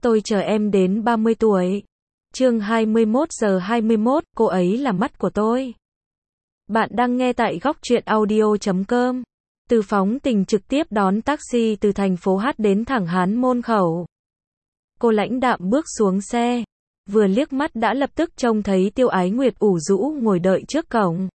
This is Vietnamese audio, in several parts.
Tôi chờ em đến 30 tuổi. Chương 21:21, cô ấy là mắt của tôi. Bạn đang nghe tại góc truyện audio.com. Từ Phóng Tình trực tiếp đón taxi từ thành phố H đến thẳng Hán Môn Khẩu. Cô lãnh đạm bước xuống xe, vừa liếc mắt đã lập tức trông thấy Tiêu Ái Nguyệt ủ rũ ngồi đợi trước cổng.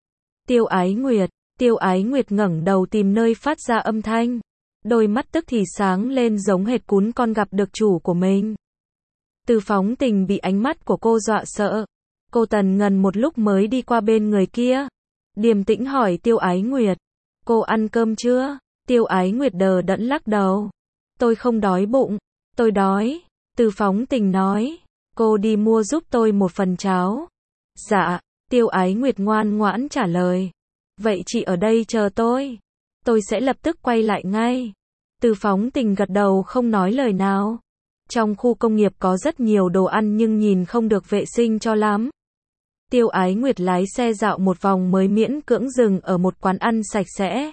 Tiêu Ái Nguyệt ngẩng đầu tìm nơi phát ra âm thanh. Đôi mắt tức thì sáng lên giống hệt cún con gặp được chủ của mình. Từ Phóng Tình bị ánh mắt của cô dọa sợ. Cô tần ngần một lúc mới đi qua bên người kia. Điềm tĩnh hỏi Tiêu Ái Nguyệt. Cô ăn cơm chưa? Tiêu Ái Nguyệt đờ đẫn lắc đầu. Tôi không đói bụng. Tôi đói. Từ Phóng Tình nói. Cô đi mua giúp tôi một phần cháo. Dạ. Tiêu Ái Nguyệt ngoan ngoãn trả lời. Vậy chị ở đây chờ tôi. Tôi sẽ lập tức quay lại ngay. Từ Phóng Tình gật đầu không nói lời nào. Trong khu công nghiệp có rất nhiều đồ ăn nhưng nhìn không được vệ sinh cho lắm. Tiêu Ái Nguyệt lái xe dạo một vòng mới miễn cưỡng dừng ở một quán ăn sạch sẽ.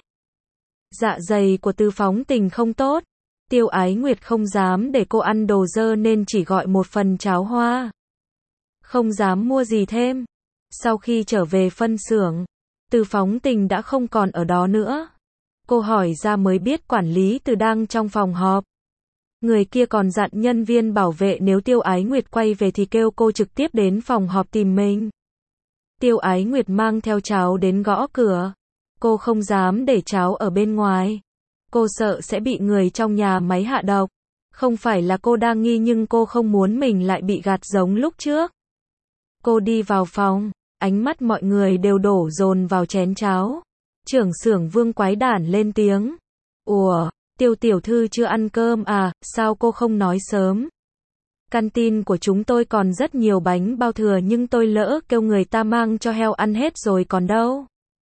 Dạ dày của Từ Phóng Tình không tốt. Tiêu Ái Nguyệt không dám để cô ăn đồ dơ nên chỉ gọi một phần cháo hoa. Không dám mua gì thêm. Sau khi trở về phân xưởng, Từ Phóng Tình đã không còn ở đó nữa. Cô hỏi ra mới biết quản lý Từ đang trong phòng họp. Người kia còn dặn nhân viên bảo vệ nếu Tiêu Ái Nguyệt quay về thì kêu cô trực tiếp đến phòng họp tìm mình. Tiêu Ái Nguyệt mang theo cháo đến gõ cửa. Cô không dám để cháo ở bên ngoài. Cô sợ sẽ bị người trong nhà máy hạ độc. Không phải là cô đang nghi nhưng cô không muốn mình lại bị gạt giống lúc trước. Cô đi vào phòng, ánh mắt mọi người đều đổ dồn vào chén cháo. Trưởng xưởng Vương quái đản lên tiếng. Ủa, Tiêu tiểu thư chưa ăn cơm à, sao cô không nói sớm? Canteen của chúng tôi còn rất nhiều bánh bao thừa nhưng tôi lỡ kêu người ta mang cho heo ăn hết rồi còn đâu.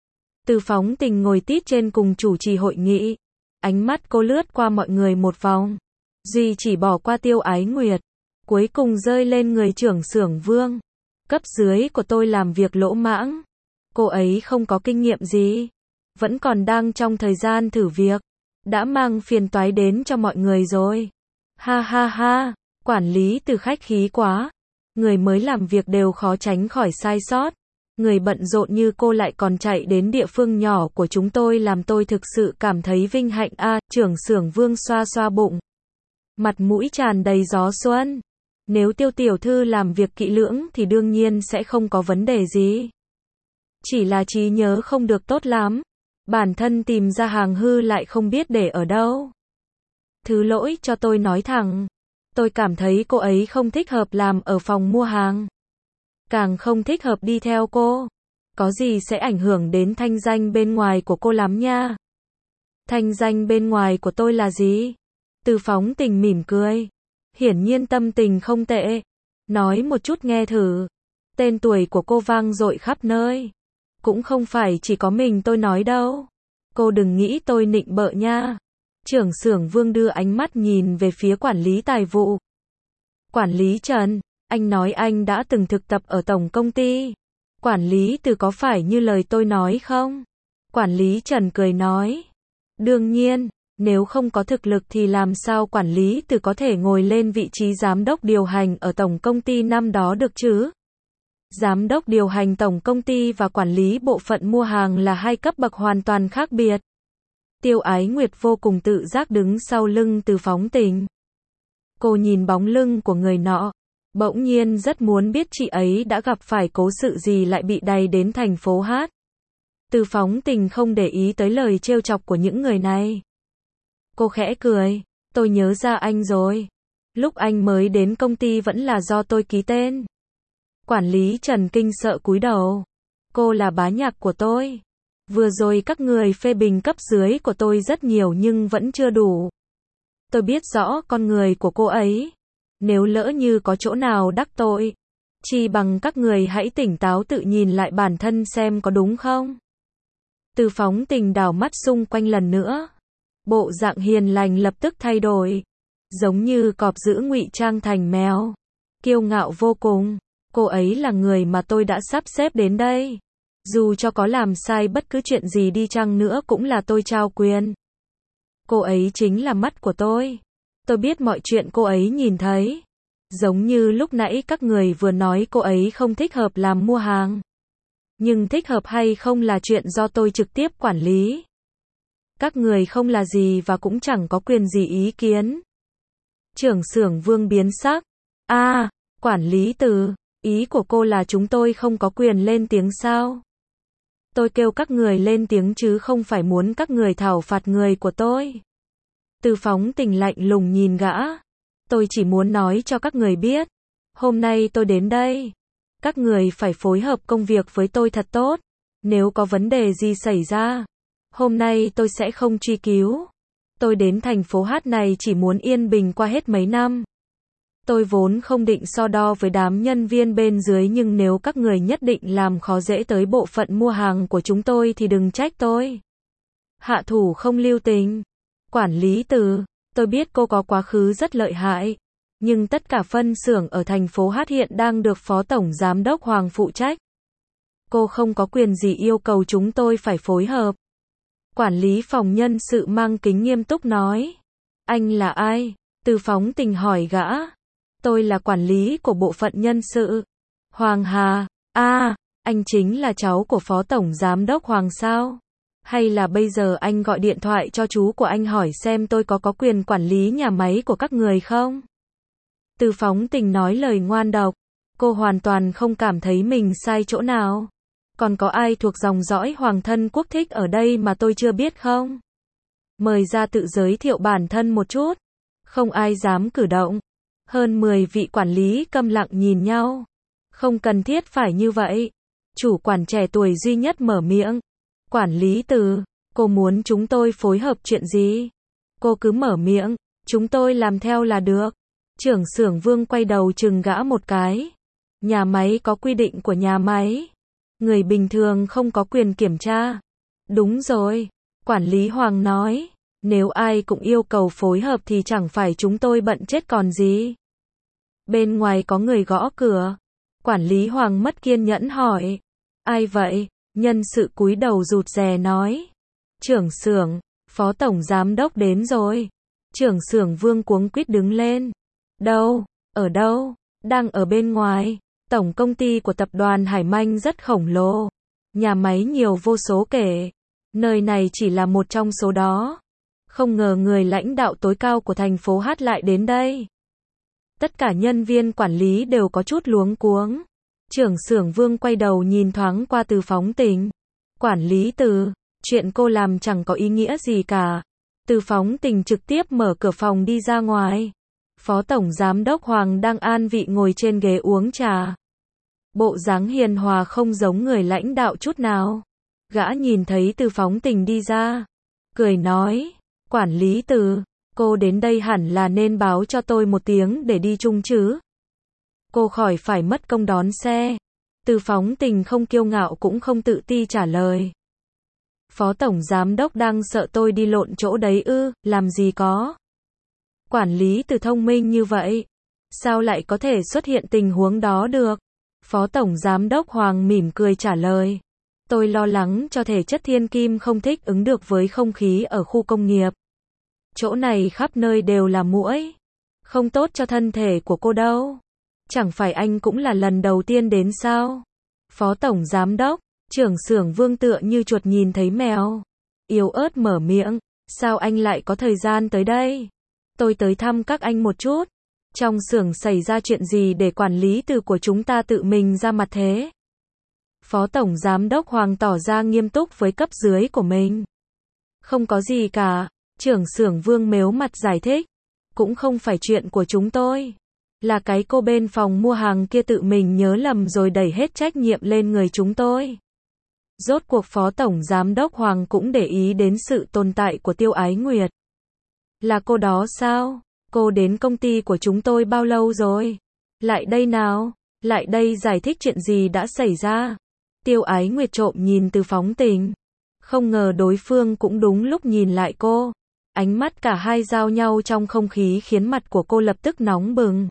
Từ Phóng Tình ngồi tít trên cùng chủ trì hội nghị. Ánh mắt cô lướt qua mọi người một vòng. Duy chỉ bỏ qua Tiêu Ái Nguyệt. Cuối cùng rơi lên người trưởng xưởng Vương. Cấp dưới của tôi làm việc lỗ mãng. Cô ấy không có kinh nghiệm gì. Vẫn còn đang trong thời gian thử việc. Đã mang phiền toái đến cho mọi người rồi. Ha ha ha, quản lý Từ khách khí quá. Người mới làm việc đều khó tránh khỏi sai sót. Người bận rộn như cô lại còn chạy đến địa phương nhỏ của chúng tôi làm tôi thực sự cảm thấy vinh hạnh a. Trưởng xưởng Vương xoa xoa bụng. Mặt mũi tràn đầy gió xuân. Nếu Tiêu tiểu thư làm việc kỹ lưỡng thì đương nhiên sẽ không có vấn đề gì. Chỉ là trí nhớ không được tốt lắm. Bản thân tìm ra hàng hư lại không biết để ở đâu. Thứ lỗi cho tôi nói thẳng. Tôi cảm thấy cô ấy không thích hợp làm ở phòng mua hàng. Càng không thích hợp đi theo cô. Có gì sẽ ảnh hưởng đến thanh danh bên ngoài của cô lắm nha. Thanh danh bên ngoài của tôi là gì? Từ Phóng Tình mỉm cười. Hiển nhiên tâm tình không tệ. Nói một chút nghe thử. Tên tuổi của cô vang dội khắp nơi. Cũng không phải chỉ có mình tôi nói đâu. Cô đừng nghĩ tôi nịnh bợ nha. Trưởng xưởng Vương đưa ánh mắt nhìn về phía quản lý tài vụ. Quản lý Trần, anh nói anh đã từng thực tập ở tổng công ty. Quản lý Từ có phải như lời tôi nói không? Quản lý Trần cười nói. Đương nhiên, nếu không có thực lực thì làm sao quản lý Từ có thể ngồi lên vị trí giám đốc điều hành ở tổng công ty năm đó được chứ? Giám đốc điều hành tổng công ty và quản lý bộ phận mua hàng là hai cấp bậc hoàn toàn khác biệt. Tiêu Ái Nguyệt vô cùng tự giác đứng sau lưng Từ Phóng Tình. Cô nhìn bóng lưng của người nọ, bỗng nhiên rất muốn biết chị ấy đã gặp phải cố sự gì lại bị đày đến thành phố H. Từ Phóng Tình không để ý tới lời trêu chọc của những người này. Cô khẽ cười, tôi nhớ ra anh rồi. Lúc anh mới đến công ty vẫn là do tôi ký tên. Quản lý Trần kinh sợ cúi đầu. Cô là bá nhạc của tôi. Vừa rồi các người phê bình cấp dưới của tôi rất nhiều nhưng vẫn chưa đủ. Tôi biết rõ con người của cô ấy. Nếu lỡ như có chỗ nào đắc tội, chi bằng các người hãy tỉnh táo tự nhìn lại bản thân xem có đúng không. Từ Phóng Tình đảo mắt xung quanh lần nữa. Bộ dạng hiền lành lập tức thay đổi. Giống như cọp giữ ngụy trang thành mèo. Kiêu ngạo vô cùng. Cô ấy là người mà tôi đã sắp xếp đến đây. Dù cho có làm sai bất cứ chuyện gì đi chăng nữa cũng là tôi trao quyền. Cô ấy chính là mắt của tôi. Tôi biết mọi chuyện cô ấy nhìn thấy. Giống như lúc nãy các người vừa nói cô ấy không thích hợp làm mua hàng. Nhưng thích hợp hay không là chuyện do tôi trực tiếp quản lý. Các người không là gì và cũng chẳng có quyền gì ý kiến. Trưởng xưởng Vương biến sắc. Quản lý Từ, ý của cô là chúng tôi không có quyền lên tiếng sao? Tôi kêu các người lên tiếng chứ không phải muốn các người thảo phạt người của tôi. Từ Phóng Tình lạnh lùng nhìn gã. Tôi chỉ muốn nói cho các người biết. Hôm nay tôi đến đây. Các người phải phối hợp công việc với tôi thật tốt. Nếu có vấn đề gì xảy ra, hôm nay tôi sẽ không truy cứu. Tôi đến thành phố Hát này chỉ muốn yên bình qua hết mấy năm. Tôi vốn không định so đo với đám nhân viên bên dưới, nhưng nếu các người nhất định làm khó dễ tới bộ phận mua hàng của chúng tôi thì đừng trách tôi. Hạ thủ không lưu tình. Quản lý Từ, tôi biết cô có quá khứ rất lợi hại. Nhưng tất cả phân xưởng ở thành phố Hát hiện đang được Phó Tổng Giám đốc Hoàng phụ trách. Cô không có quyền gì yêu cầu chúng tôi phải phối hợp. Quản lý phòng nhân sự mang kính nghiêm túc nói. Anh là ai? Từ Phóng Tình hỏi gã. Tôi là quản lý của bộ phận nhân sự. Hoàng Hà, anh chính là cháu của Phó Tổng Giám đốc Hoàng sao? Hay là bây giờ anh gọi điện thoại cho chú của anh hỏi xem tôi có quyền quản lý nhà máy của các người không? Từ Phóng Tình nói lời ngoan độc. Cô hoàn toàn không cảm thấy mình sai chỗ nào. Còn có ai thuộc dòng dõi Hoàng thân quốc thích ở đây mà tôi chưa biết không? Mời ra tự giới thiệu bản thân một chút. Không ai dám cử động. Hơn 10 vị quản lý câm lặng nhìn nhau. Không cần thiết phải như vậy. Chủ quản trẻ tuổi duy nhất mở miệng. Quản lý Từ, cô muốn chúng tôi phối hợp chuyện gì? Cô cứ mở miệng, chúng tôi làm theo là được. Trưởng xưởng Vương quay đầu chừng gã một cái. Nhà máy có quy định của nhà máy. Người bình thường không có quyền kiểm tra. Đúng rồi. Quản lý Hoàng nói. Nếu ai cũng yêu cầu phối hợp thì chẳng phải chúng tôi bận chết còn gì. Bên ngoài có người gõ cửa. Quản lý Hoàng mất kiên nhẫn hỏi. Ai vậy? Nhân sự cúi đầu rụt rè nói. Trưởng xưởng, Phó Tổng Giám đốc đến rồi. Trưởng xưởng Vương cuống quýt đứng lên. Đâu? Ở đâu? Đang ở bên ngoài. Tổng công ty của tập đoàn Hải Manh rất khổng lồ. Nhà máy nhiều vô số kể. Nơi này chỉ là một trong số đó. Không ngờ người lãnh đạo tối cao của thành phố Hát lại đến đây. Tất cả nhân viên quản lý đều có chút luống cuống. Trưởng xưởng Vương quay đầu nhìn thoáng qua Từ Phóng Tình. Quản lý Từ, chuyện cô làm chẳng có ý nghĩa gì cả. Từ Phóng Tình trực tiếp mở cửa phòng đi ra ngoài. Phó Tổng Giám đốc Hoàng đang an vị ngồi trên ghế uống trà. Bộ dáng hiền hòa không giống người lãnh đạo chút nào. Gã nhìn thấy Từ Phóng Tình đi ra. Cười nói, quản lý Từ, cô đến đây hẳn là nên báo cho tôi một tiếng để đi chung chứ. Cô khỏi phải mất công đón xe. Từ Phóng Tình không kiêu ngạo cũng không tự ti trả lời. Phó Tổng Giám đốc đang sợ tôi đi lộn chỗ đấy ư, làm gì có. Quản lý Từ thông minh như vậy. Sao lại có thể xuất hiện tình huống đó được? Phó Tổng Giám đốc Hoàng mỉm cười trả lời. Tôi lo lắng cho thể chất thiên kim không thích ứng được với không khí ở khu công nghiệp. Chỗ này khắp nơi đều là muỗi. Không tốt cho thân thể của cô đâu. Chẳng phải anh cũng là lần đầu tiên đến sao? Phó Tổng Giám đốc, trưởng xưởng Vương tựa như chuột nhìn thấy mèo. Yếu ớt mở miệng, sao anh lại có thời gian tới đây? Tôi tới thăm các anh một chút. Trong xưởng xảy ra chuyện gì để quản lý Từ của chúng ta tự mình ra mặt thế? Phó Tổng Giám đốc Hoàng tỏ ra nghiêm túc với cấp dưới của mình. Không có gì cả, trưởng xưởng Vương mếu mặt giải thích. Cũng không phải chuyện của chúng tôi. Là cái cô bên phòng mua hàng kia tự mình nhớ lầm rồi đẩy hết trách nhiệm lên người chúng tôi. Rốt cuộc Phó Tổng Giám đốc Hoàng cũng để ý đến sự tồn tại của Tiêu Ái Nguyệt. Là cô đó sao? Cô đến công ty của chúng tôi bao lâu rồi? Lại đây nào, lại đây giải thích chuyện gì đã xảy ra. Tiêu Ái Nguyệt trộm nhìn Từ Phóng Tình. Không ngờ đối phương cũng đúng lúc nhìn lại cô. Ánh mắt cả hai giao nhau trong không khí khiến mặt của cô lập tức nóng bừng.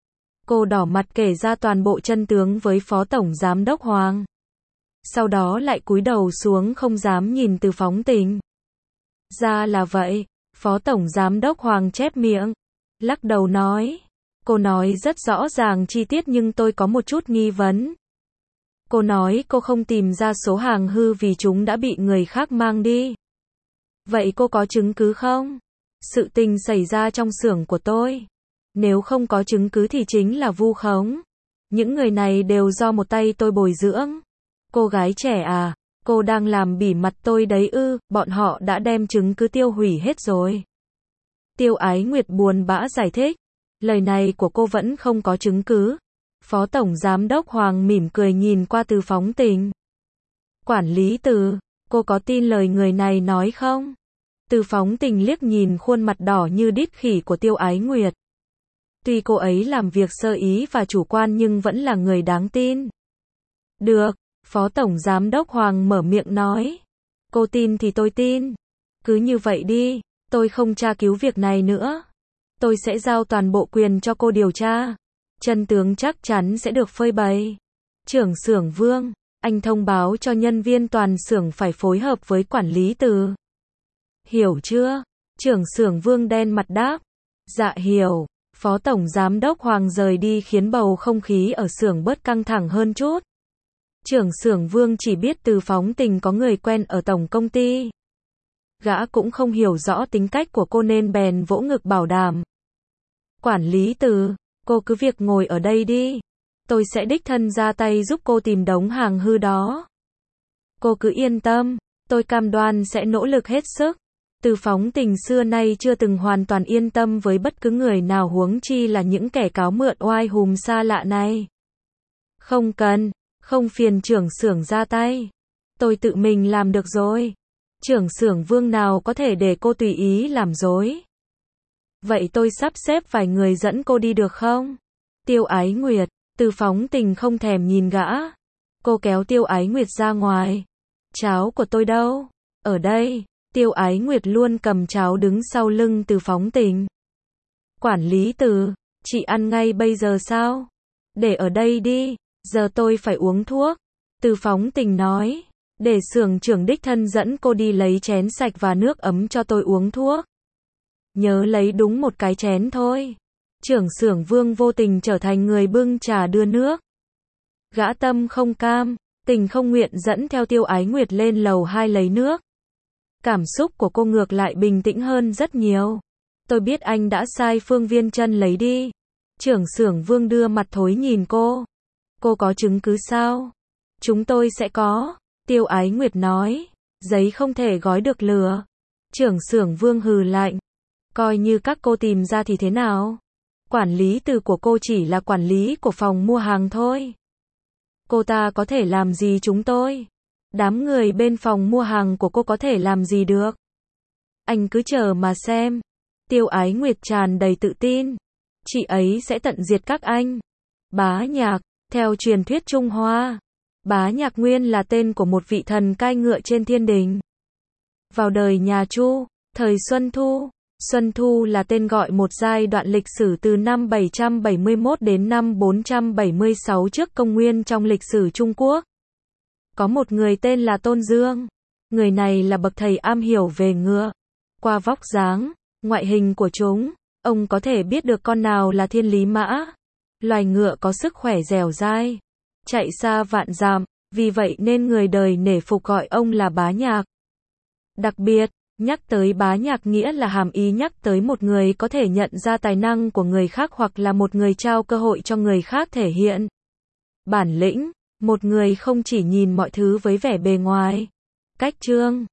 Cô đỏ mặt kể ra toàn bộ chân tướng với Phó Tổng Giám đốc Hoàng. Sau đó lại cúi đầu xuống không dám nhìn Từ Phóng Tình. Ra là vậy, Phó Tổng Giám đốc Hoàng chép miệng. lắc đầu nói. Cô nói rất rõ ràng chi tiết nhưng tôi có một chút nghi vấn. Cô nói cô không tìm ra số hàng hư vì chúng đã bị người khác mang đi. Vậy cô có chứng cứ không? Sự tình xảy ra trong xưởng của tôi. Nếu không có chứng cứ thì chính là vu khống. Những người này đều do một tay tôi bồi dưỡng. Cô gái trẻ à, cô đang làm bỉ mặt tôi đấy ư, bọn họ đã đem chứng cứ tiêu hủy hết rồi. Tiêu Ái Nguyệt buồn bã giải thích. Lời này của cô vẫn không có chứng cứ. Phó Tổng Giám đốc Hoàng mỉm cười nhìn qua Từ Phóng Tình. Quản lý Từ, cô có tin lời người này nói không? Từ Phóng Tình liếc nhìn khuôn mặt đỏ như đít khỉ của Tiêu Ái Nguyệt. Tuy cô ấy làm việc sơ ý và chủ quan nhưng vẫn là người đáng tin. Được, Phó Tổng Giám đốc Hoàng mở miệng nói. Cô tin thì tôi tin. Cứ như vậy đi, tôi không tra cứu việc này nữa. Tôi sẽ giao toàn bộ quyền cho cô điều tra. Chân tướng chắc chắn sẽ được phơi bày. Trưởng xưởng Vương, anh thông báo cho nhân viên toàn xưởng phải phối hợp với quản lý Từ. Hiểu chưa? Trưởng xưởng Vương đen mặt đáp. Dạ hiểu. Phó Tổng Giám đốc Hoàng rời đi khiến bầu không khí ở xưởng bớt căng thẳng hơn chút. Trưởng xưởng Vương chỉ biết Từ Phóng Tình có người quen ở tổng công ty. Gã cũng không hiểu rõ tính cách của cô nên bèn vỗ ngực bảo đảm. Quản lý Từ, cô cứ việc ngồi ở đây đi. Tôi sẽ đích thân ra tay giúp cô tìm đống hàng hư đó. Cô cứ yên tâm, tôi cam đoan sẽ nỗ lực hết sức. Từ Phóng Tình xưa nay chưa từng hoàn toàn yên tâm với bất cứ người nào huống chi là những kẻ cáo mượn oai hùm xa lạ này. Không cần, không phiền trưởng xưởng ra tay. Tôi tự mình làm được rồi. Trưởng xưởng Vương nào có thể để cô tùy ý làm dối. Vậy tôi sắp xếp vài người dẫn cô đi được không? Tiêu Ái Nguyệt, Từ Phóng Tình không thèm nhìn gã. Cô kéo Tiêu Ái Nguyệt ra ngoài. Cháo của tôi đâu? Ở đây. Tiêu Ái Nguyệt luôn cầm cháo đứng sau lưng Từ Phóng Tình. Quản lý Từ, chị ăn ngay bây giờ sao? Để ở đây đi, giờ tôi phải uống thuốc. Từ Phóng Tình nói, để xưởng trưởng đích thân dẫn cô đi lấy chén sạch và nước ấm cho tôi uống thuốc. Nhớ lấy đúng một cái chén thôi. Trưởng xưởng Vương vô tình trở thành người bưng trà đưa nước. Gã tâm không cam, tình không nguyện dẫn theo Tiêu Ái Nguyệt lên lầu 2 lấy nước. Cảm xúc của cô ngược lại bình tĩnh hơn rất nhiều. Tôi biết anh đã sai Phương Viên Chân lấy đi. Trưởng xưởng Vương đưa mặt thối nhìn cô. Cô có chứng cứ sao? Chúng tôi sẽ có. Tiêu Ái Nguyệt nói. Giấy không thể gói được lửa. Trưởng xưởng Vương hừ lạnh. Coi như các cô tìm ra thì thế nào? Quản lý Từ của cô chỉ là quản lý của phòng mua hàng thôi. Cô ta có thể làm gì chúng tôi? Đám người bên phòng mua hàng của cô có thể làm gì được? Anh cứ chờ mà xem. Tiêu Ái Nguyệt tràn đầy tự tin. Chị ấy sẽ tận diệt các anh. Bá Nhạc, theo truyền thuyết Trung Hoa, Bá Nhạc nguyên là tên của một vị thần cai ngựa trên thiên đình. Vào đời nhà Chu, thời Xuân Thu là tên gọi một giai đoạn lịch sử từ năm 771 đến năm 476 trước công nguyên trong lịch sử Trung Quốc. Có một người tên là Tôn Dương. Người này là bậc thầy am hiểu về ngựa. Qua vóc dáng, ngoại hình của chúng, ông có thể biết được con nào là thiên lý mã. Loài ngựa có sức khỏe dẻo dai, chạy xa vạn dặm, vì vậy nên người đời nể phục gọi ông là Bá Nhạc. Đặc biệt, nhắc tới Bá Nhạc nghĩa là hàm ý nhắc tới một người có thể nhận ra tài năng của người khác hoặc là một người trao cơ hội cho người khác thể hiện bản lĩnh, một người không chỉ nhìn mọi thứ với vẻ bề ngoài. Cách trương